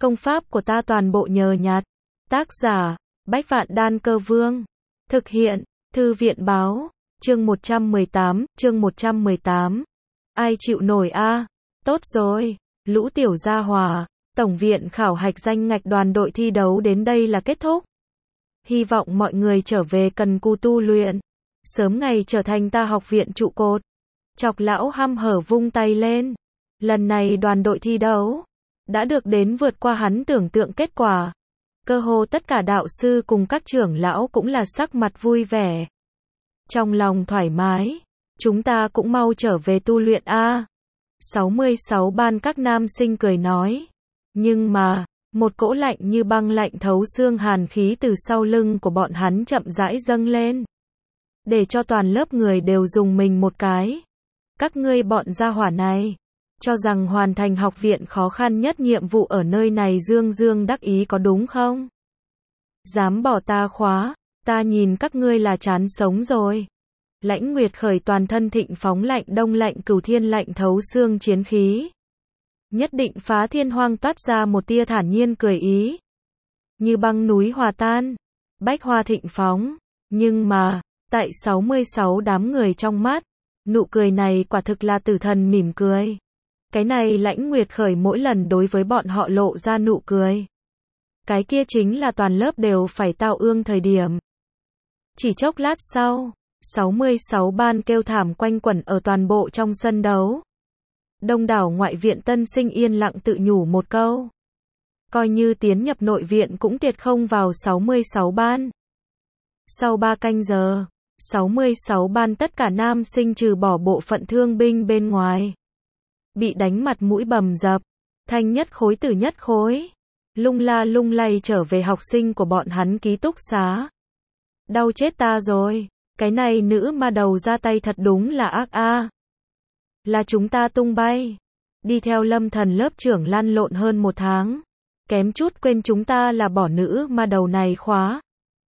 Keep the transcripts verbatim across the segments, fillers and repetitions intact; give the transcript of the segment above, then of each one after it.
Công pháp của ta toàn bộ nhờ nhặt. Tác giả, Bách Vạn Đan Cơ Vương. Thực hiện, Thư viện Báo. Chương một trăm mười tám, chương một trăm mười tám. Ai chịu nổi a? Tốt rồi, lũ tiểu gia hỏa. Tổng viện khảo hạch danh ngạch đoàn đội thi đấu đến đây là kết thúc. Hy vọng mọi người trở về cần cù tu luyện, sớm ngày trở thành ta học viện trụ cột. Chọc lão hăm hở vung tay lên. Lần này đoàn đội thi đấu đã được đến vượt qua hắn tưởng tượng kết quả. Cơ hồ tất cả đạo sư cùng các trưởng lão cũng là sắc mặt vui vẻ. Trong lòng thoải mái, chúng ta cũng mau trở về tu luyện a. sáu mươi sáu ban các nam sinh cười nói. Nhưng mà, một cỗ lạnh như băng lạnh thấu xương hàn khí từ sau lưng của bọn hắn chậm rãi dâng lên. Để cho toàn lớp người đều dùng mình một cái. Các ngươi bọn gia hỏa này, cho rằng hoàn thành học viện khó khăn nhất nhiệm vụ ở nơi này dương dương đắc ý có đúng không? Dám bỏ ta khóa, ta nhìn các ngươi là chán sống rồi. Lãnh Nguyệt khởi toàn thân thịnh phóng lạnh đông lạnh cửu thiên lạnh thấu xương chiến khí. Nhất định phá thiên hoang toát ra một tia thản nhiên cười ý. Như băng núi hòa tan, bách hoa thịnh phóng. Nhưng mà, tại sáu mươi sáu đám người trong mắt, nụ cười này quả thực là tử thần mỉm cười. Cái này Lãnh Nguyệt khởi mỗi lần đối với bọn họ lộ ra nụ cười. Cái kia chính là toàn lớp đều phải tao ương thời điểm. Chỉ chốc lát sau, sáu mươi sáu ban kêu thảm quanh quẩn ở toàn bộ trong sân đấu. Đông đảo ngoại viện tân sinh yên lặng tự nhủ một câu. Coi như tiến nhập nội viện cũng tiệt không vào sáu mươi sáu ban. Sau ba canh giờ, sáu mươi sáu ban tất cả nam sinh trừ bỏ bộ phận thương binh bên ngoài. Bị đánh mặt mũi bầm dập, thanh nhất khối tử nhất khối. Lung la lung lay trở về học sinh của bọn hắn ký túc xá. Đau chết ta rồi, cái này nữ ma đầu ra tay thật đúng là ác a. Là chúng ta tung bay. Đi theo Lâm Thần lớp trưởng lăn lộn hơn một tháng. Kém chút quên chúng ta là bỏ nữ ma đầu này khóa.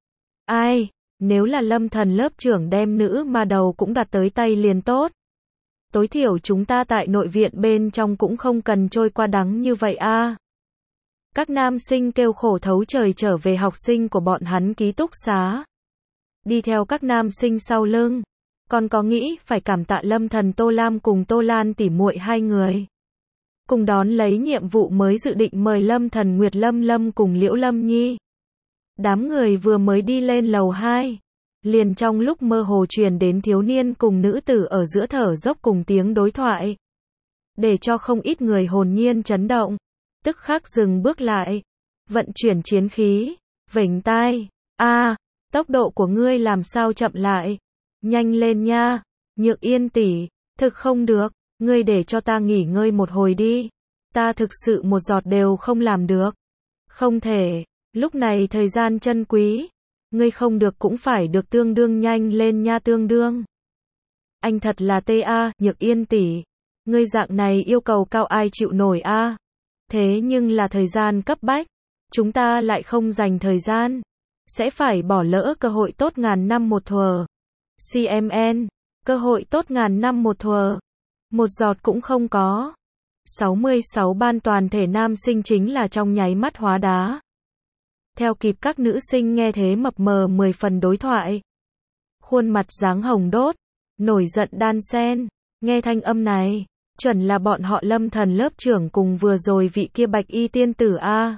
Ai, nếu là Lâm Thần lớp trưởng đem nữ ma đầu cũng đặt tới tay liền tốt. Tối thiểu chúng ta tại nội viện bên trong cũng không cần trôi qua đắng như vậy a. Các nam sinh kêu khổ thấu trời trở về học sinh của bọn hắn ký túc xá. Đi theo các nam sinh sau lưng. Còn có nghĩ phải cảm tạ Lâm Thần Tô Lam cùng Tô Lan tỉ muội hai người. Cùng đón lấy nhiệm vụ mới dự định mời Lâm Thần Nguyệt Lâm Lâm cùng Liễu Lâm Nhi. Đám người vừa mới đi lên lầu hai. Liền trong lúc mơ hồ truyền đến thiếu niên cùng nữ tử ở giữa thở dốc cùng tiếng đối thoại. Để cho không ít người hồn nhiên chấn động. Tức khắc dừng bước lại. Vận chuyển chiến khí. Vểnh tai. A, tốc độ của ngươi làm sao chậm lại. Nhanh lên nha. Nhược Yên tỷ, thực không được. Ngươi để cho ta nghỉ ngơi một hồi đi. Ta thực sự một giọt đều không làm được. Không thể. Lúc này thời gian chân quý. Ngươi không được cũng phải được tương đương nhanh lên nha tương đương. Anh thật là tê a, Nhược Yên tỷ. Ngươi dạng này yêu cầu cao ai chịu nổi a. Thế nhưng là thời gian cấp bách. Chúng ta lại không dành thời gian. Sẽ phải bỏ lỡ cơ hội tốt ngàn năm một thuở. xê em en, cơ hội tốt ngàn năm một thuở. Một giọt cũng không có. sáu mươi sáu ban toàn thể nam sinh chính là trong nháy mắt hóa đá. Theo kịp các nữ sinh nghe thế mập mờ mười phần đối thoại. Khuôn mặt dáng hồng đốt, nổi giận đan sen, nghe thanh âm này, chuẩn là bọn họ Lâm Thần lớp trưởng cùng vừa rồi vị kia bạch y tiên tử a.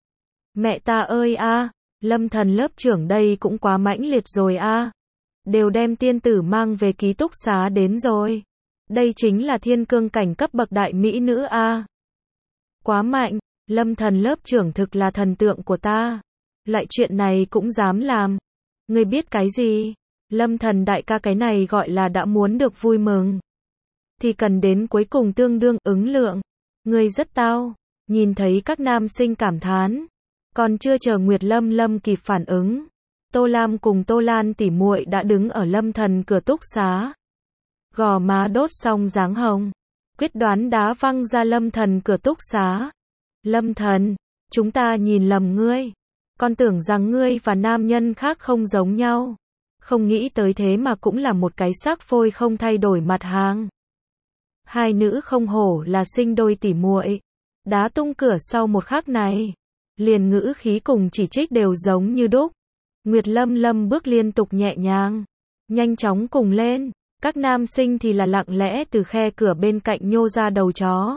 Mẹ ta ơi a, Lâm Thần lớp trưởng đây cũng quá mãnh liệt rồi a. Đều đem tiên tử mang về ký túc xá đến rồi. Đây chính là thiên cương cảnh cấp bậc đại mỹ nữ a. Quá mạnh, Lâm Thần lớp trưởng thực là thần tượng của ta. Loại chuyện này cũng dám làm. Ngươi biết cái gì? Lâm Thần đại ca cái này gọi là đã muốn được vui mừng. Thì cần đến cuối cùng tương đương ứng lượng. Ngươi rất tao. Nhìn thấy các nam sinh cảm thán. Còn chưa chờ Nguyệt Lâm Lâm kịp phản ứng. Tô Lam cùng Tô Lan tỉ muội đã đứng ở Lâm Thần cửa túc xá. Gò má đốt xong dáng hồng. Quyết đoán đá văng ra Lâm Thần cửa túc xá. Lâm Thần, chúng ta nhìn lầm ngươi. Con tưởng rằng ngươi và nam nhân khác không giống nhau. Không nghĩ tới thế mà cũng là một cái xác phôi không thay đổi mặt hàng. Hai nữ không hổ là sinh đôi tỉ muội. Đá tung cửa sau một khắc này, liền ngữ khí cùng chỉ trích đều giống như đúc. Nguyệt Lâm Lâm bước liên tục nhẹ nhàng, nhanh chóng cùng lên, các nam sinh thì là lặng lẽ từ khe cửa bên cạnh nhô ra đầu chó.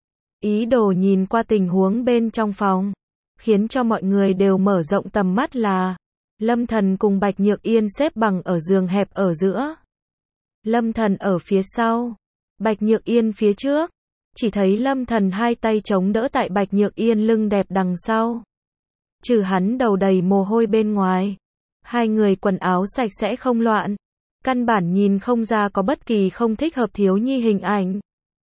Ý đồ nhìn qua tình huống bên trong phòng, khiến cho mọi người đều mở rộng tầm mắt là Lâm Thần cùng Bạch Nhược Yên xếp bằng ở giường hẹp ở giữa. Lâm Thần ở phía sau, Bạch Nhược Yên phía trước. Chỉ thấy Lâm Thần hai tay chống đỡ tại Bạch Nhược Yên lưng đẹp đằng sau. Trừ hắn đầu đầy mồ hôi bên ngoài, hai người quần áo sạch sẽ không loạn, căn bản nhìn không ra có bất kỳ không thích hợp thiếu nhi hình ảnh.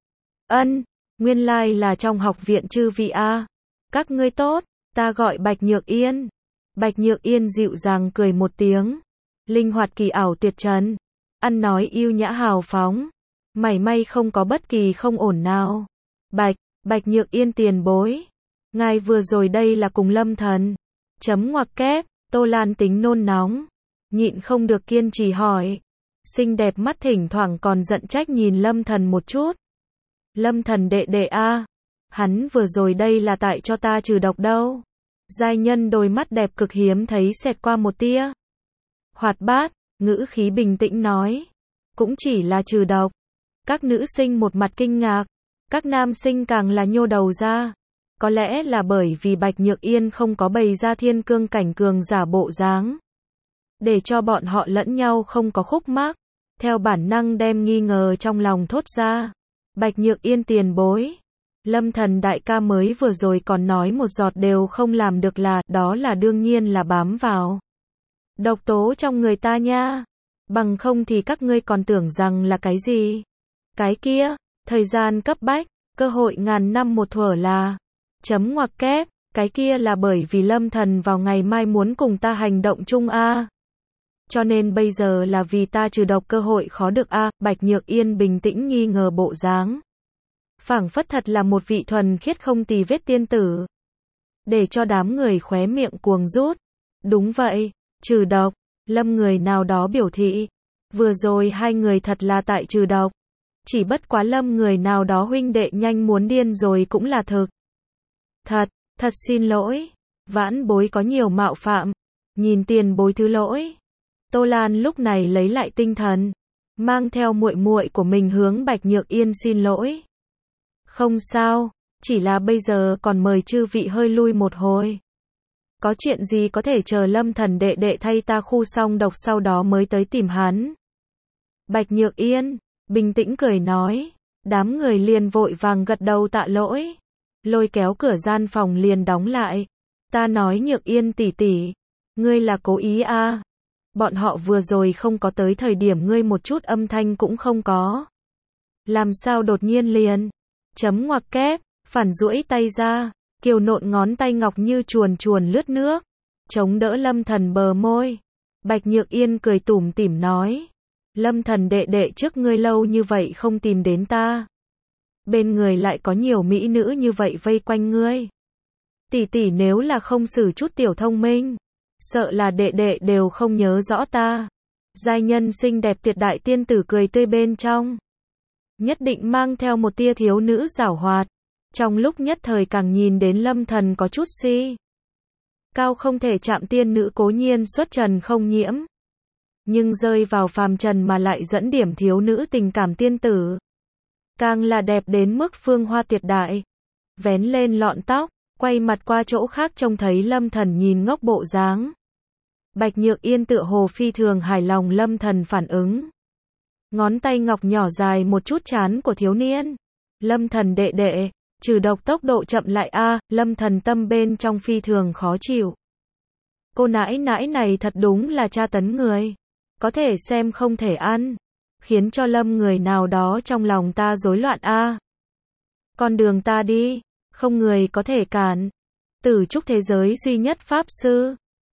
Ân, nguyên lai like là trong học viện chư vị a. Các ngươi tốt, ta gọi Bạch Nhược Yên. Bạch Nhược Yên dịu dàng cười một tiếng, linh hoạt kỳ ảo tuyệt trần, ăn nói yêu nhã hào phóng, mảy may không có bất kỳ không ổn nào. Bạch, Bạch Nhược Yên tiền bối, ngài vừa rồi đây là cùng Lâm Thần. Chấm ngoặc kép, Tô Lan tính nôn nóng, nhịn không được kiên trì hỏi. Xinh đẹp mắt thỉnh thoảng còn giận trách nhìn Lâm Thần một chút. Lâm Thần đệ đệ a, hắn vừa rồi đây là tại cho ta trừ độc đâu. Giai nhân đôi mắt đẹp cực hiếm thấy xẹt qua một tia hoạt bát, ngữ khí bình tĩnh nói, cũng chỉ là trừ độc. Các nữ sinh một mặt kinh ngạc, các nam sinh càng là nhô đầu ra. Có lẽ là bởi vì Bạch Nhược Yên không có bày ra thiên cương cảnh cường giả bộ dáng, để cho bọn họ lẫn nhau không có khúc mắc, theo bản năng đem nghi ngờ trong lòng thốt ra. Bạch Nhược Yên tiền bối, Lâm Thần đại ca mới vừa rồi còn nói một giọt đều không làm được là, đó là đương nhiên là bám vào độc tố trong người ta nha. Bằng không thì các ngươi còn tưởng rằng là cái gì? Cái kia, thời gian cấp bách, cơ hội ngàn năm một thuở là. Chấm ngoặc kép, cái kia là bởi vì Lâm Thần vào ngày mai muốn cùng ta hành động chung a. Cho nên bây giờ là vì ta trừ độc cơ hội khó được a. Bạch Nhược Yên bình tĩnh nghi ngờ bộ dáng, phảng phất thật là một vị thuần khiết không tì vết tiên tử, để cho đám người khóe miệng cuồng rút. Đúng vậy, trừ độc. Lâm người nào đó biểu thị, vừa rồi hai người thật là tại trừ độc, chỉ bất quá Lâm người nào đó huynh đệ nhanh muốn điên rồi cũng là thực. Thật, thật xin lỗi, vãn bối có nhiều mạo phạm, nhìn tiền bối thứ lỗi. Tô Lan lúc này lấy lại tinh thần, mang theo muội muội của mình hướng Bạch Nhược Yên xin lỗi. Không sao, chỉ là bây giờ còn mời chư vị hơi lui một hồi. Có chuyện gì có thể chờ Lâm Thần đệ đệ thay ta khu xong độc sau đó mới tới tìm hắn. Bạch Nhược Yên bình tĩnh cười nói, đám người liền vội vàng gật đầu tạ lỗi, lôi kéo cửa gian phòng liền đóng lại. Ta nói Nhược Yên tỷ tỷ, ngươi là cố ý a? À? Bọn họ vừa rồi không có tới thời điểm ngươi một chút âm thanh cũng không có. Làm sao đột nhiên liền? Chấm ngoặc kép, phản duỗi tay ra, kiều nộn ngón tay ngọc như chuồn chuồn lướt nước, chống đỡ Lâm Thần bờ môi. Bạch Nhược Yên cười tủm tỉm nói, Lâm Thần đệ đệ trước ngươi lâu như vậy không tìm đến ta, bên người lại có nhiều mỹ nữ như vậy vây quanh ngươi. Tỷ tỷ nếu là không xử chút tiểu thông minh, sợ là đệ đệ đều không nhớ rõ ta. Giai nhân xinh đẹp tuyệt đại tiên tử cười tươi bên trong, nhất định mang theo một tia thiếu nữ giảo hoạt. Trong lúc nhất thời càng nhìn đến Lâm Thần có chút si. Cao không thể chạm tiên nữ cố nhiên xuất trần không nhiễm, nhưng rơi vào phàm trần mà lại dẫn điểm thiếu nữ tình cảm tiên tử, càng là đẹp đến mức phương hoa tuyệt đại. Vén lên lọn tóc, quay mặt qua chỗ khác trông thấy Lâm Thần nhìn ngốc bộ dáng. Bạch Nhược Yên tựa hồ phi thường hài lòng Lâm Thần phản ứng. Ngón tay ngọc nhỏ dài một chút trán của thiếu niên. Lâm Thần đệ đệ, trừ độc tốc độ chậm lại a. À, Lâm Thần tâm bên trong phi thường khó chịu. Cô nãi nãi này thật đúng là tra tấn người, có thể xem không thể ăn, khiến cho Lâm người nào đó trong lòng ta rối loạn a. À. Con đường ta đi, không người có thể cản. Tử trúc thế giới duy nhất pháp sư.